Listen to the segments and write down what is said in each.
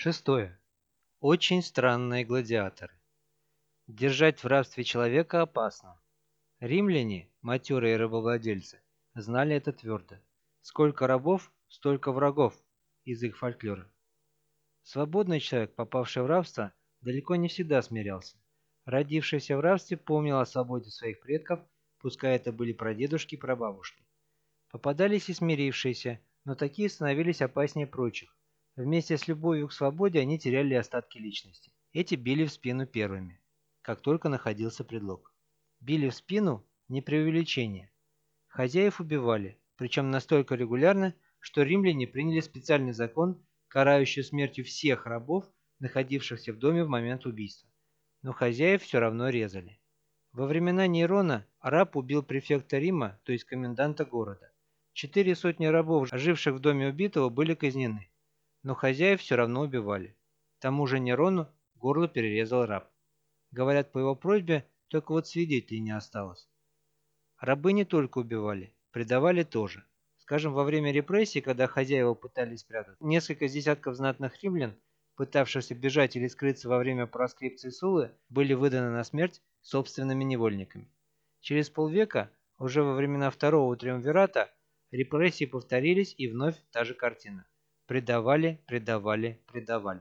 Шестое. Очень странные гладиаторы. Держать в рабстве человека опасно. Римляне, матерые рабовладельцы, знали это твердо. Сколько рабов, столько врагов из их фольклора. Свободный человек, попавший в рабство, далеко не всегда смирялся. Родившийся в рабстве помнил о свободе своих предков, пускай это были прадедушки и прабабушки. Попадались и смирившиеся, но такие становились опаснее прочих. Вместе с любовью к свободе они теряли остатки личности. Эти били в спину первыми, как только находился предлог. Били в спину – не преувеличение. Хозяев убивали, причем настолько регулярно, что римляне приняли специальный закон, карающий смертью всех рабов, находившихся в доме в момент убийства. Но хозяев все равно резали. Во времена Нерона раб убил префекта Рима, то есть коменданта города. 400 рабов, живших в доме убитого, были казнены, но хозяев все равно убивали. К тому же Нерону горло перерезал раб. Говорят, по его просьбе только вот свидетелей не осталось. Рабы не только убивали, предавали тоже. Скажем, во время репрессий, когда хозяева пытались спрятать, несколько десятков знатных римлян, пытавшихся бежать или скрыться во время проскрипции Суллы, были выданы на смерть собственными невольниками. Через полвека, уже во времена второго триумвирата, репрессии повторились, и вновь та же картина. Предавали, предавали, предавали.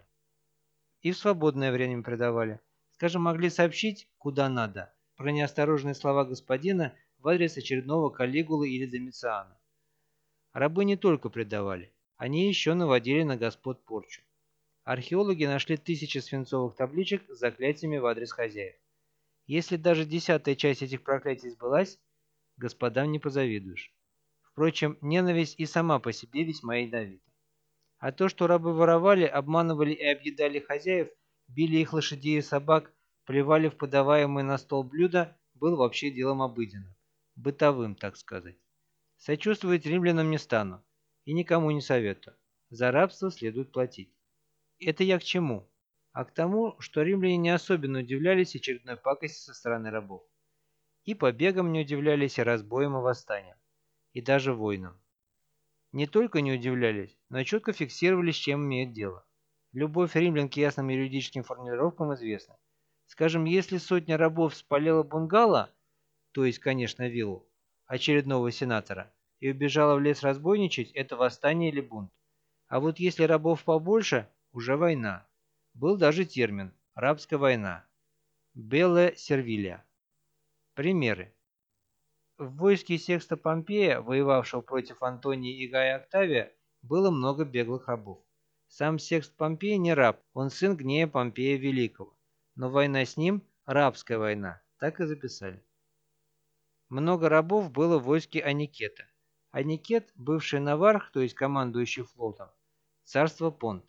И в свободное время предавали. Скажем, могли сообщить, куда надо, про неосторожные слова господина в адрес очередного Каллигулы или Домициана. Рабы не только предавали, они еще наводили на господ порчу. Археологи нашли тысячи свинцовых табличек с заклятиями в адрес хозяев. Если даже 10-я часть этих проклятий сбылась, господам не позавидуешь. Впрочем, ненависть и сама по себе весьма ядовита. А то, что рабы воровали, обманывали и объедали хозяев, били их лошадей и собак, плевали в подаваемые на стол блюда, было вообще делом обыденным. Бытовым, так сказать. Сочувствовать римлянам не стану и никому не советую. За рабство следует платить. Это я к чему? А к тому, что римляне не особенно удивлялись очередной пакости со стороны рабов. И побегам не удивлялись, и разбоям, и восстаниям. И даже войнам. Не только не удивлялись, но и четко фиксировали, с чем имеют дело. Любовь римлян к ясным юридическим формулировкам известна. Скажем, если сотня рабов спалила бунгало, то есть, конечно, виллу, очередного сенатора, и убежала в лес разбойничать, это восстание или бунт. А вот если рабов побольше, уже война. Был даже термин «рабская война» – «белле сервилия». Примеры. В войске Секста Помпея, воевавшего против Антония и Гая Октавия, было много беглых рабов. Сам Секст Помпей не раб, он сын Гнея Помпея Великого. Но война с ним – рабская война, так и записали. Много рабов было в войске Аникета. Аникет – бывший наварх, то есть командующий флотом, царство Понт.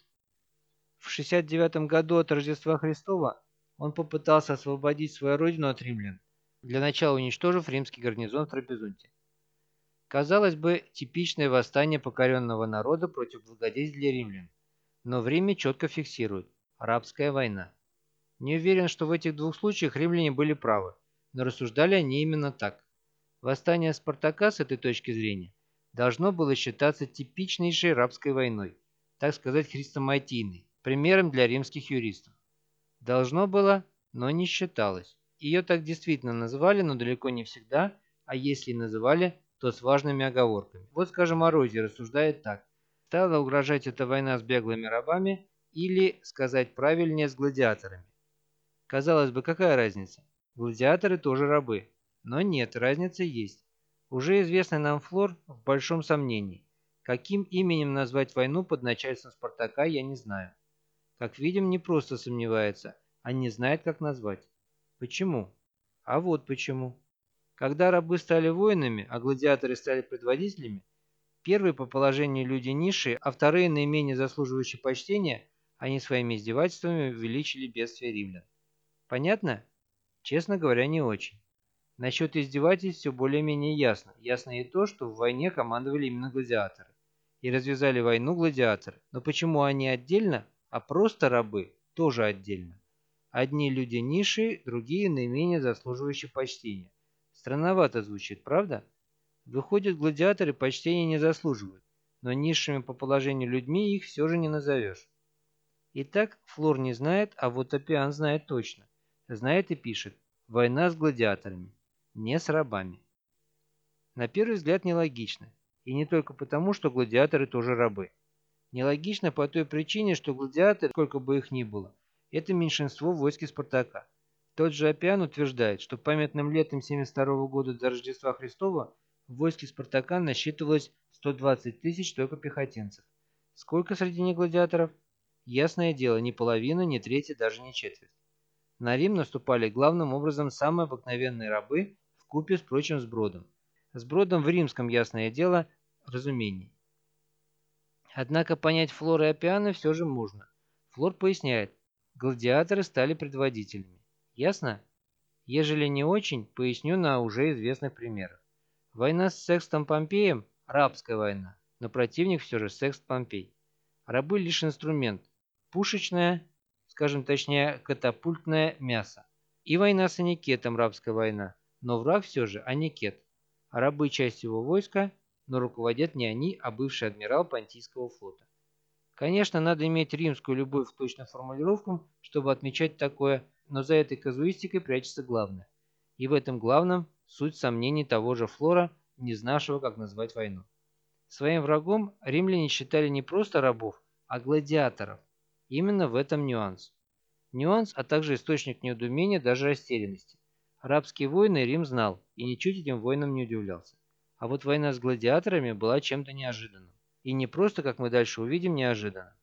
В 69 году от Рождества Христова он попытался освободить свою родину от римлян, для начала уничтожив римский гарнизон в Трапезунте. Казалось бы, типичное восстание покоренного народа против благодетелей римлян, но в Риме четко фиксируют – арабская война. Не уверен, что в этих двух случаях римляне были правы, но рассуждали они именно так. Восстание Спартака с этой точки зрения должно было считаться типичнейшей рабской войной, так сказать, хрестоматийной, примером для римских юристов. Должно было, но не считалось. Ее так действительно называли, но далеко не всегда, а если и называли, то с важными оговорками. Вот, скажем, Орозий рассуждает так. Стала угрожать эта война с беглыми рабами или, сказать правильнее, с гладиаторами. Казалось бы, какая разница? Гладиаторы тоже рабы. Но нет, разница есть. Уже известный нам Флор в большом сомнении. Каким именем назвать войну под начальством Спартака, я не знаю. Как видим, не просто сомневается, а не знает, как назвать. Почему? А вот почему. Когда рабы стали воинами, а гладиаторы стали предводителями, первые по положению люди низшие, а вторые наименее заслуживающие почтения, они своими издевательствами увеличили бедствие римлян. Понятно? Честно говоря, не очень. Насчет издевательств все более-менее ясно. Ясно и то, что в войне командовали именно гладиаторы. И развязали войну гладиаторы. Но почему они отдельно, а просто рабы тоже отдельно? Одни люди низшие, другие наименее заслуживающие почтения. Странновато звучит, правда? Выходит, гладиаторы почтения не заслуживают, но низшими по положению людьми их все же не назовешь. Итак, Флор не знает, а вот Апиан знает точно. Знает и пишет: «Война с гладиаторами, не с рабами». На первый взгляд нелогично. И не только потому, что гладиаторы тоже рабы. Нелогично по той причине, что гладиаторы, сколько бы их ни было, это меньшинство в войске Спартака. Тот же Апиан утверждает, что памятным летом 72 года до Рождества Христова в войске Спартака насчитывалось 120 тысяч только пехотинцев. Сколько среди них гладиаторов? Ясное дело, ни половина, ни третья, даже не четверть. На Рим наступали главным образом самые обыкновенные рабы, вкупе, впрочем, с Бродом. С Бродом в римском, ясное дело, разумении. Однако понять Флора и Апиана все же можно. Флор поясняет: гладиаторы стали предводителями. Ясно? Ежели не очень, поясню на уже известных примерах. Война с Секстом Помпеем – рабская война, но противник все же Секст Помпей. Рабы лишь инструмент, пушечное, скажем точнее, катапультное мясо. И война с Аникетом – рабская война, но враг все же Аникет. А рабы – часть его войска, но руководят не они, а бывший адмирал Понтийского флота. Конечно, надо иметь римскую любовь к точным формулировкам, чтобы отмечать такое, но за этой казуистикой прячется главное. И в этом главном суть сомнений того же Флора, не знавшего, как назвать войну. Своим врагом римляне считали не просто рабов, а гладиаторов. Именно в этом нюанс. Нюанс, а также источник недоумения, даже растерянности. Арабские войны Рим знал и ничуть этим войнам не удивлялся. А вот война с гладиаторами была чем-то неожиданным. И не просто, как мы дальше увидим, неожиданным.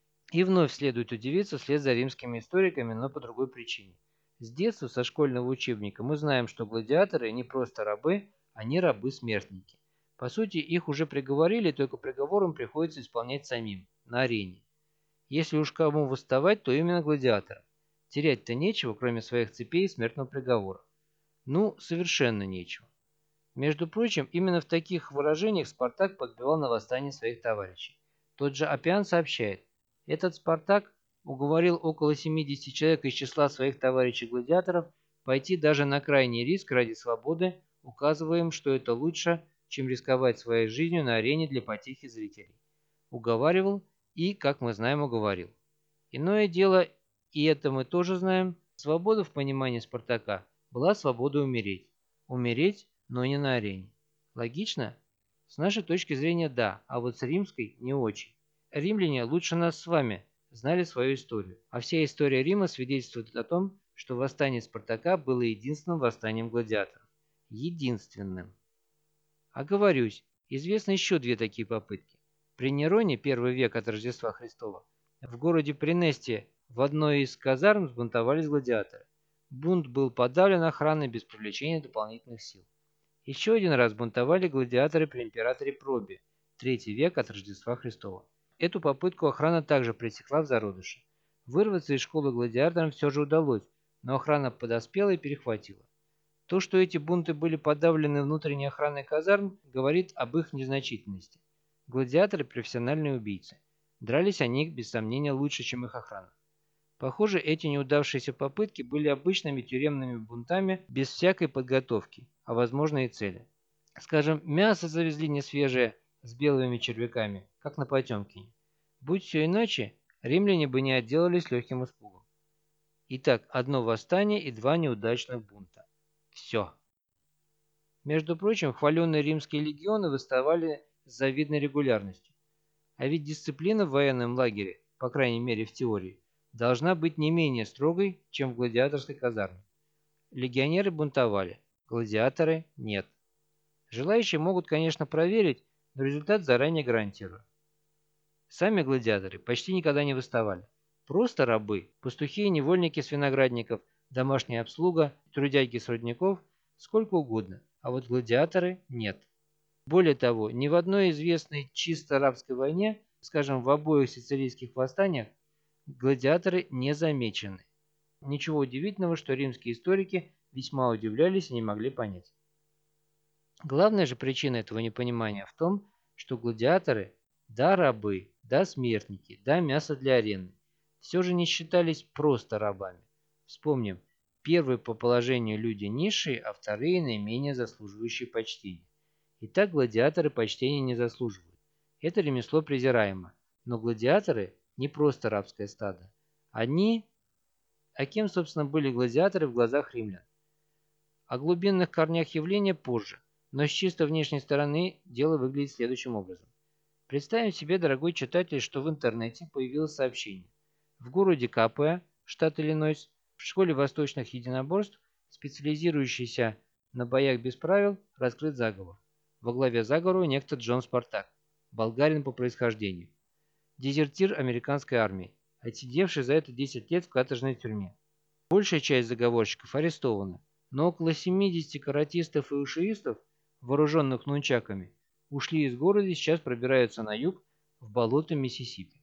И вновь следует удивиться вслед за римскими историками, но по другой причине. С детства, со школьного учебника, мы знаем, что гладиаторы не просто рабы, они рабы-смертники. По сути, их уже приговорили, только приговором приходится исполнять самим, на арене. Если уж кому восставать, то именно гладиаторам. Терять-то нечего, кроме своих цепей и смертного приговора. Ну, совершенно нечего. Между прочим, именно в таких выражениях Спартак подбивал на восстание своих товарищей. Тот же Аппиан сообщает: этот Спартак уговорил около 70 человек из числа своих товарищей-гладиаторов пойти даже на крайний риск ради свободы, указывая им, что это лучше, чем рисковать своей жизнью на арене для потехи зрителей. Уговаривал и, как мы знаем, уговорил. Иное дело, и это мы тоже знаем, свобода в понимании Спартака была свобода умереть. Умереть, но не на арене. Логично? С нашей точки зрения да, а вот с римской не очень. Римляне лучше нас с вами знали свою историю, а вся история Рима свидетельствует о том, что восстание Спартака было единственным восстанием гладиаторов. Единственным. Оговорюсь, известны еще две такие попытки. При Нероне, первый век от Рождества Христова, в городе Пренесте в одной из казарм сбунтовались гладиаторы. Бунт был подавлен охраной без привлечения дополнительных сил. Еще один раз бунтовали гладиаторы при императоре Пробе, третий век от Рождества Христова. Эту попытку охрана также пресекла в зародыше. Вырваться из школы гладиаторам все же удалось, но охрана подоспела и перехватила. То, что эти бунты были подавлены внутренней охраной казарм, говорит об их незначительности. Гладиаторы – профессиональные убийцы. Дрались они, без сомнения, лучше, чем их охрана. Похоже, эти неудавшиеся попытки были обычными тюремными бунтами без всякой подготовки, а возможно и цели. Скажем, мясо завезли не свежее, с белыми червяками, как на Потемкине. Будь все иначе, римляне бы не отделались легким испугом. Итак, одно восстание и два неудачных бунта. Все. Между прочим, хваленные римские легионы выставали с завидной регулярностью. А ведь дисциплина в военном лагере, по крайней мере в теории, должна быть не менее строгой, чем в гладиаторской казарме. Легионеры бунтовали, гладиаторы – нет. Желающие могут, конечно, проверить, но результат заранее гарантирую. Сами гладиаторы почти никогда не восставали. Просто рабы, пастухи и невольники с виноградников, домашняя обслуга, трудяги с рудников – сколько угодно, а вот гладиаторы – нет. Более того, ни в одной известной чисто арабской войне, скажем, в обоих сицилийских восстаниях, гладиаторы не замечены. Ничего удивительного, что римские историки весьма удивлялись и не могли понять. Главная же причина этого непонимания в том, что гладиаторы, да рабы, да смертники, да мясо для арены, все же не считались просто рабами. Вспомним, первые по положению люди низшие, а вторые наименее заслуживающие почтения. Итак, гладиаторы почтения не заслуживают. Это ремесло презираемо, но гладиаторы не просто рабское стадо. Они... А кем, собственно, были гладиаторы в глазах римлян? О глубинных корнях явления позже, но с чисто внешней стороны дело выглядит следующим образом. Представим себе, дорогой читатель, что в интернете появилось сообщение. В городе Капуэ, штат Иллинойс, в школе восточных единоборств, специализирующейся на боях без правил, раскрыт заговор. Во главе заговора некто Джон Спартак, болгарин по происхождению, дезертир американской армии, отсидевший за это 10 лет в каторжной тюрьме. Большая часть заговорщиков арестована, но около 70 каратистов и ушиистов, вооруженных нунчаками, ушли из города и сейчас пробираются на юг в болото Миссисипи.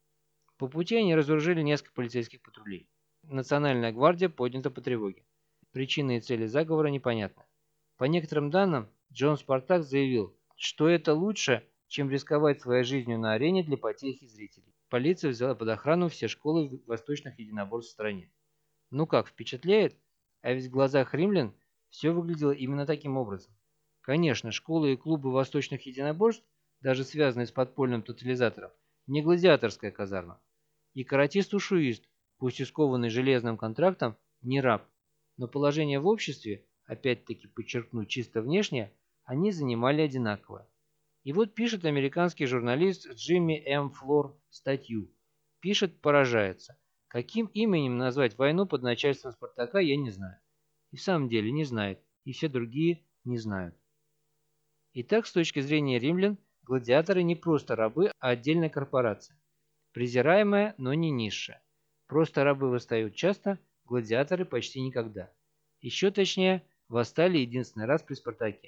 По пути они разоружили несколько полицейских патрулей. Национальная гвардия поднята по тревоге. Причины и цели заговора непонятны. По некоторым данным, Джон Спартак заявил, что это лучше, чем рисковать своей жизнью на арене для потехи зрителей. Полиция взяла под охрану все школы восточных единоборств в стране. Ну как, впечатляет? А ведь в глазах римлян все выглядело именно таким образом. Конечно, школы и клубы восточных единоборств, даже связанные с подпольным тотализатором, не гладиаторская казарма. И каратист-ушуист, пусть и скованный железным контрактом, не раб. Но положение в обществе, опять-таки подчеркну чисто внешнее, они занимали одинаковое. И вот пишет американский журналист Джимми М. Флор статью. Пишет, поражается. Каким именем назвать войну под начальством Спартака, я не знаю. И в самом деле не знает, и все другие не знают. Итак, с точки зрения римлян, гладиаторы не просто рабы, а отдельная корпорация. Презираемая, но не низшая. Просто рабы восстают часто, гладиаторы почти никогда. Еще точнее, восстали единственный раз при Спартаке.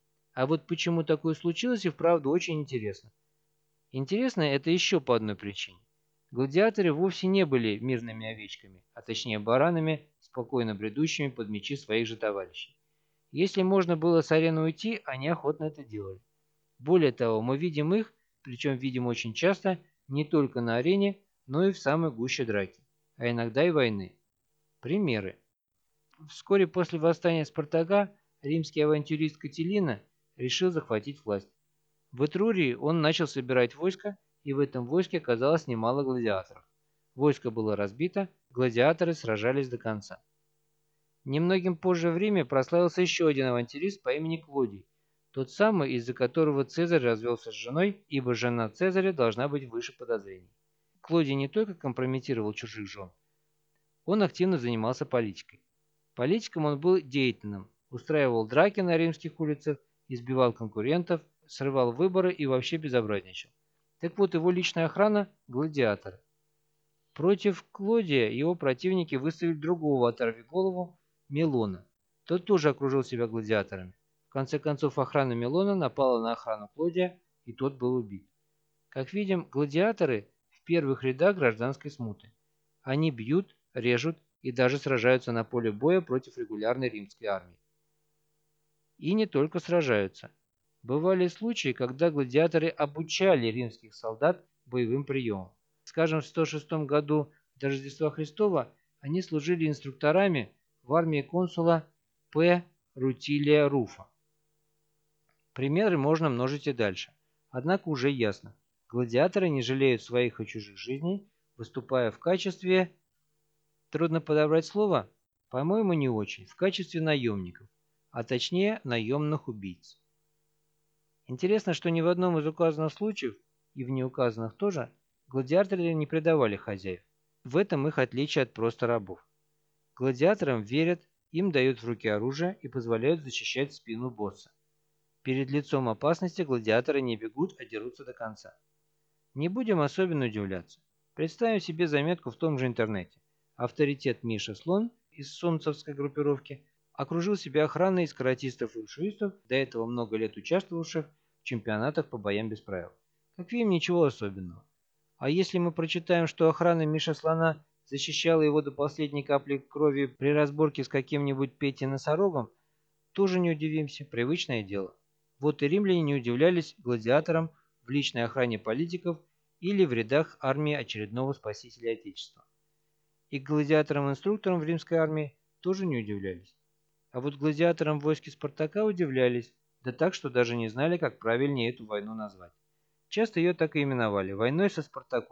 А вот почему такое случилось и вправду очень интересно. Интересно это еще по одной причине. Гладиаторы вовсе не были мирными овечками, а точнее баранами, спокойно бредущими под мечи своих же товарищей. Если можно было с арены уйти, они охотно это делали. Более того, мы видим их, причем видим очень часто, не только на арене, но и в самой гуще драки, а иногда и войны. Примеры. Вскоре после восстания Спартака римский авантюрист Катилина решил захватить власть. В Этрурии он начал собирать войско, и в этом войске оказалось немало гладиаторов. Войско было разбито, гладиаторы сражались до конца. Немногим позже в Риме прославился еще один авантюрист по имени Клодий, тот самый, из-за которого Цезарь развелся с женой, ибо жена Цезаря должна быть выше подозрений. Клодий не только компрометировал чужих жен, он активно занимался политикой. Политиком он был деятельным, устраивал драки на римских улицах, избивал конкурентов, срывал выборы и вообще безобразничал. Так вот, его личная охрана – гладиаторы. Против Клодия его противники выставили другого оторвиголову Мелона. Тот тоже окружил себя гладиаторами. В конце концов, охрана Мелона напала на охрану Клодия, и тот был убит. Как видим, гладиаторы в первых рядах гражданской смуты. Они бьют, режут и даже сражаются на поле боя против регулярной римской армии. И не только сражаются. Бывали случаи, когда гладиаторы обучали римских солдат боевым приемам. Скажем, в 106 году до Рождества Христова они служили инструкторами в армии консула П. Рутилия Руфа. Примеры можно множить и дальше. Однако уже ясно. Гладиаторы не жалеют своих и чужих жизней, выступая в качестве... Трудно подобрать слово? По-моему, не очень. В качестве наемников, а точнее наемных убийц. Интересно, что ни в одном из указанных случаев, и в неуказанных тоже, гладиаторы не предавали хозяев. В этом их отличие от просто рабов. Гладиаторам верят, им дают в руки оружие и позволяют защищать спину босса. Перед лицом опасности гладиаторы не бегут, а дерутся до конца. Не будем особенно удивляться. Представим себе заметку в том же интернете. Авторитет Миша Слон из солнцевской группировки окружил себя охраной из каратистов и ушуистов, до этого много лет участвовавших в чемпионатах по боям без правил. Как видим, ничего особенного. А если мы прочитаем, что охрана Миша Слона защищала его до последней капли крови при разборке с каким-нибудь Петей Носорогом, тоже не удивимся, привычное дело. Вот и римляне не удивлялись гладиаторам в личной охране политиков или в рядах армии очередного спасителя Отечества. И гладиаторам-инструкторам в римской армии тоже не удивлялись. А вот гладиаторам в войске Спартака удивлялись, да так, что даже не знали, как правильнее эту войну назвать. Часто ее так и именовали – войной со Спартаком.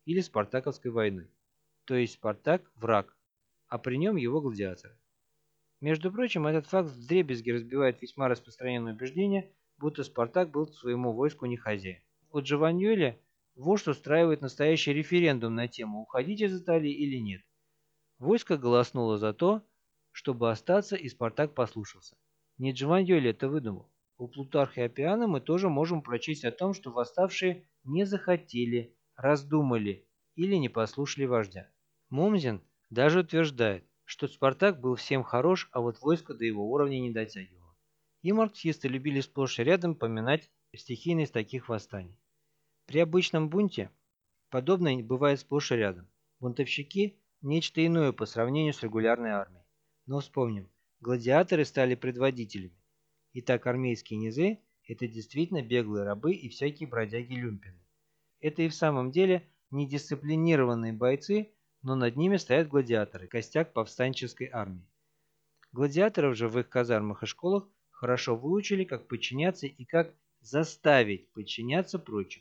или Спартаковской войной. То есть Спартак– враг, а при нем его гладиаторы. Между прочим, этот факт вдребезги разбивает весьма распространенное убеждение, будто Спартак был своему войску не хозяин. У Джованьоли вождь устраивает настоящий референдум на тему, уходить из Италии или нет. Войско голоснуло за то, чтобы остаться, и Спартак послушался. Не Джованьоли это выдумал. У Плутарха и Аппиана мы тоже можем прочесть о том, что восставшие не захотели, раздумали или не послушали вождя. Момзин даже утверждает, что Спартак был всем хорош, а вот войско до его уровня не дотягивало. И марксисты любили сплошь и рядом поминать стихийность таких восстаний. При обычном бунте подобное бывает сплошь и рядом. Бунтовщики – нечто иное по сравнению с регулярной армией. Но вспомним, гладиаторы стали предводителями. Итак, армейские низы – это действительно беглые рабы и всякие бродяги-люмпины. Это и в самом деле недисциплинированные бойцы, но над ними стоят гладиаторы, костяк повстанческой армии. Гладиаторов же в их казармах и школах хорошо выучили, как подчиняться и как заставить подчиняться прочих.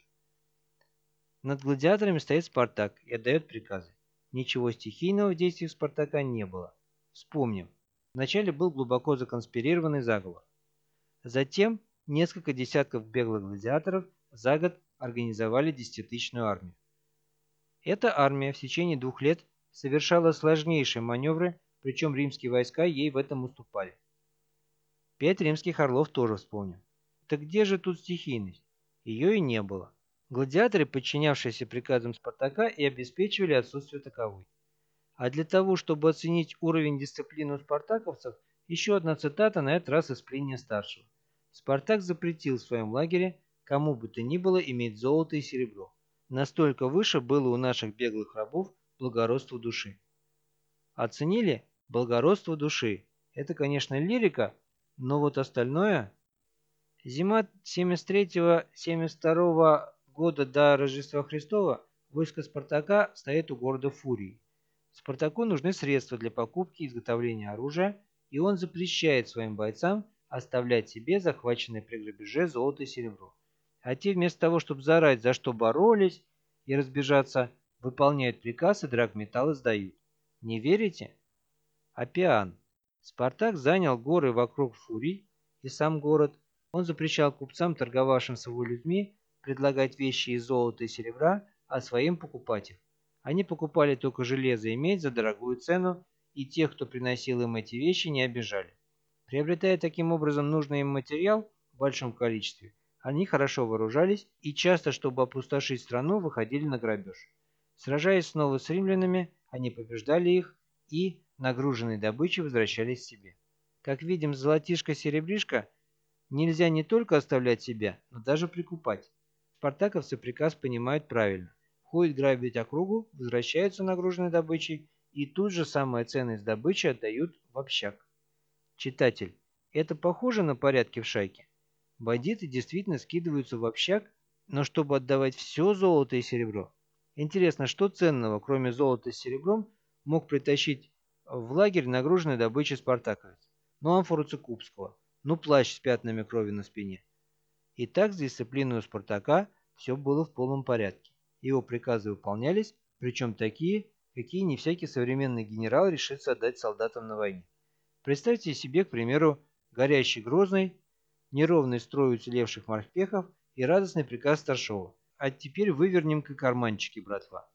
Над гладиаторами стоит Спартак и отдает приказы. Ничего стихийного в действиях Спартака не было. Вспомним. Вначале был глубоко законспирированный заговор. Затем несколько десятков беглых гладиаторов за год организовали 10-тысячную армию. Эта армия в течение 2 лет совершала сложнейшие маневры, причем римские войска ей в этом уступали. 5 римских орлов тоже вспомним. Так где же тут стихийность? Ее и не было. Гладиаторы, подчинявшиеся приказам Спартака, и обеспечивали отсутствие таковой. А для того, чтобы оценить уровень дисциплины у спартаковцев, еще одна цитата, на этот раз из Плиния-старшего. Спартак запретил в своем лагере кому бы то ни было иметь золото и серебро. Настолько выше было у наших беглых рабов благородство души. Оценили благородство души. Это, конечно, лирика, но вот остальное... Зима 73-72 года до Рождества Христова войско Спартака стоит у города Фурии. Спартаку нужны средства для покупки и изготовления оружия, и он запрещает своим бойцам оставлять себе захваченное при грабеже золото и серебро. А те вместо того, чтобы заорать, за что боролись, и разбежаться, выполняют приказ и драгметаллы сдают. Не верите? Аппиан. Спартак занял горы вокруг Фурий и сам город. Он запрещал купцам, торговавшим с его людьми, предлагать вещи из золота и серебра, а своим покупать их. Они покупали только железо и медь за дорогую цену, и тех, кто приносил им эти вещи, не обижали. Приобретая таким образом нужный им материал в большом количестве, они хорошо вооружались и часто, чтобы опустошить страну, выходили на грабеж. Сражаясь снова с римлянами, они побеждали их и, нагруженной добычей, возвращались себе. Как видим, золотишко-серебришко нельзя не только оставлять себя, но даже прикупать. Спартаковцы приказ понимают правильно. Ходят грабить округу, возвращаются нагруженной добычей и тут же самое ценное из добычи отдают в общак. Читатель, это похоже на порядки в шайке? Бандиты действительно скидываются в общак, но чтобы отдавать все золото и серебро. Интересно, что ценного, кроме золота с серебром, мог притащить в лагерь нагруженной добычей спартаковец? Ну, амфору Цукубского, ну, плащ с пятнами крови на спине. И так с дисциплиной у Спартака все было в полном порядке. Его приказы выполнялись, причем такие, какие не всякий современный генерал решится отдать солдатам на войне. Представьте себе, к примеру, горящий Грозный, неровный строй уцелевших морпехов и радостный приказ старшего. А теперь вывернем-ка карманчики, братва.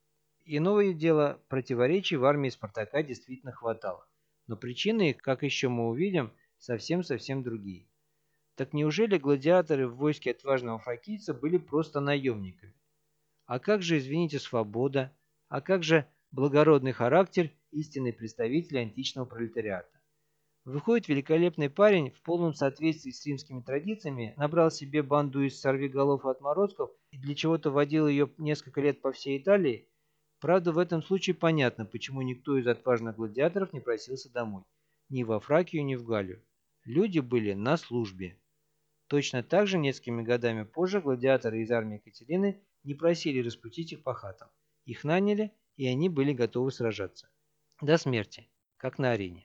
Иное дело, противоречий в армии Спартака действительно хватало. Но причины их, как еще мы увидим, совсем-совсем другие. Так неужели гладиаторы в войске отважного фракийца были просто наемниками? А как же, извините, свобода? А как же благородный характер истинный представитель античного пролетариата? Выходит, великолепный парень в полном соответствии с римскими традициями набрал себе банду из сорвиголов и отморозков и для чего-то водил ее несколько лет по всей Италии. Правда, в этом случае понятно, почему никто из отважных гладиаторов не просился домой. Ни во Фракию, ни в Галлию. Люди были на службе. Точно так же несколькими годами позже гладиаторы из армии Екатерины не просили распустить их по хатам. Их наняли, и они были готовы сражаться. До смерти, как на арене.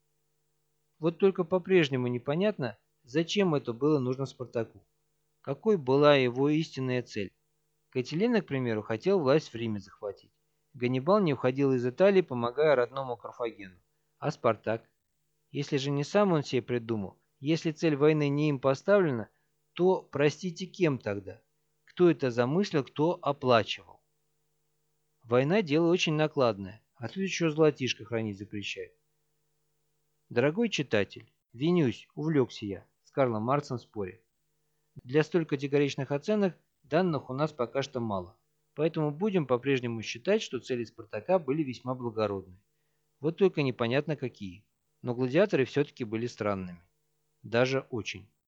Вот только по-прежнему непонятно, зачем это было нужно Спартаку. Какой была его истинная цель? Катилина, к примеру, хотел власть в Риме захватить. Ганнибал не уходил из Италии, помогая родному Карфагену. А Спартак? Если же не сам он себе придумал, если цель войны не им поставлена, то, простите, кем тогда? Кто это замыслил, кто оплачивал? Война – дело очень накладное, а тут еще золотишко хранить запрещают. Дорогой читатель, винюсь, увлекся я с Карлом Марксом в споре. Для столь категоричных оценок данных у нас пока что мало, поэтому будем по-прежнему считать, что цели Спартака были весьма благородны. Вот только непонятно какие. Но гладиаторы все-таки были странными. Даже очень.